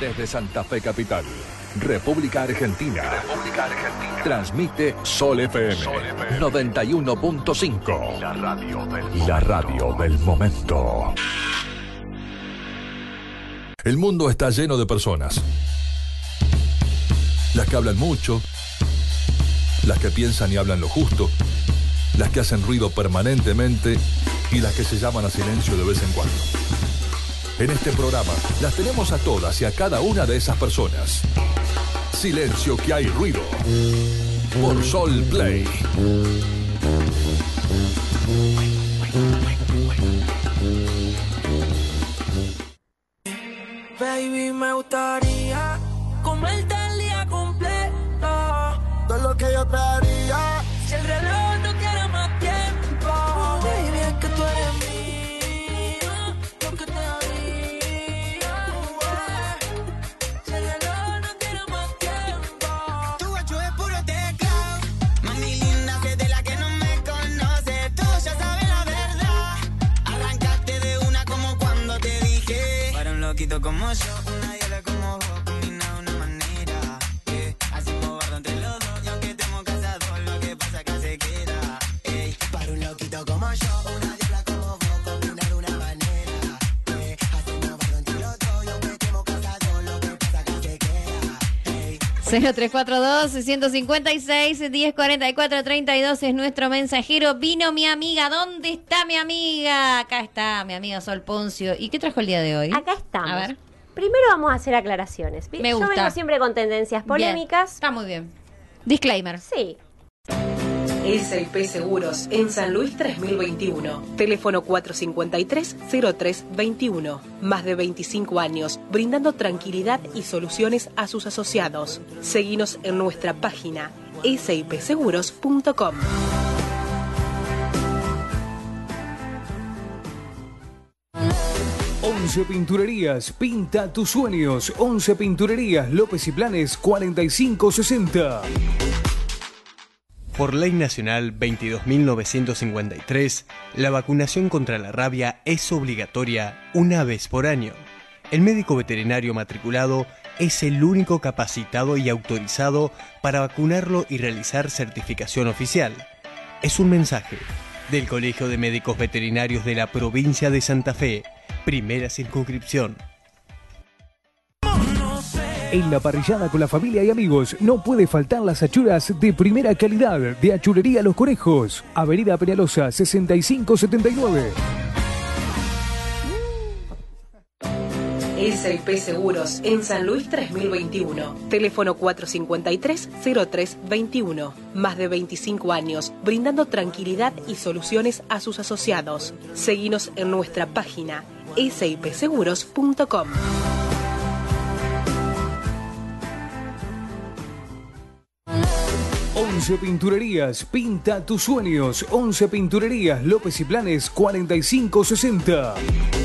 Desde Santa Fe Capital, República Argentina. Transmite Sol FM 91.5. La radio del momento. El mundo está lleno de personas. Las que hablan mucho, las que piensan y hablan lo justo, las que hacen ruido permanentemente y las que se llaman a silencio de vez en cuando. En este programa las tenemos a todas y a cada una de esas personas. Silencio que hay ruido. Por Sol Play. Baby, me gustaría comerte el día completo. Todo lo que yo te haría. Si el reloj no quiere más tiempo. Baby, es que tú eres mía. Lo que te haría. Si el reloj no quiere más tiempo. Tu guacho es puro teclado. Mami linda, que de la que no me conoce. Tú ya sabes la verdad. Arrancaste de una como cuando te dije. Para un loquito como yo, una diabla como vos, combina de una manera. Hacemos barro entre los dos, y aunque estemos casados, lo que pasa acá se queda. Para un loquito como yo, una diabla como vos, combina de una manera. Hacemos barro entre los dos, y aunque estemos casados, lo que pasa acá se queda. 0342-656-1044-32 es nuestro mensajero. Vino mi amiga. ¿Dónde está mi amiga? Acá está mi amiga Sol Poncio. ¿Y qué trajo el día de hoy? Acá estamos. A ver. Primero vamos a hacer aclaraciones. Me gusta. Yo vengo siempre con tendencias polémicas. Bien. Está muy bien. Disclaimer. Sí. SIP Seguros en San Luis 3021. Teléfono 453-0321. Más de 25 años brindando tranquilidad y soluciones a sus asociados. Seguinos en nuestra página sipseguros.com. 11 Pinturerías, pinta tus sueños. 11 Pinturerías, López y Planes 4560. Por Ley Nacional 22.953, la vacunación contra la rabia es obligatoria una vez por año. El médico veterinario matriculado es el único capacitado y autorizado para vacunarlo y realizar certificación oficial. Es un mensaje del Colegio de Médicos Veterinarios de la provincia de Santa Fe, primera circunscripción. En la parrillada con la familia y amigos no puede faltar las achuras de primera calidad de Achurería Los Conejos. Avenida Peñalosa 6579. SIP Seguros en San Luis 3021. Teléfono 453-0321. Más de 25 años brindando tranquilidad y soluciones a sus asociados. Seguinos en nuestra página sipseguros.com. 11 Pinturerías, pinta tus sueños. 11 Pinturerías, López y Planes 4560.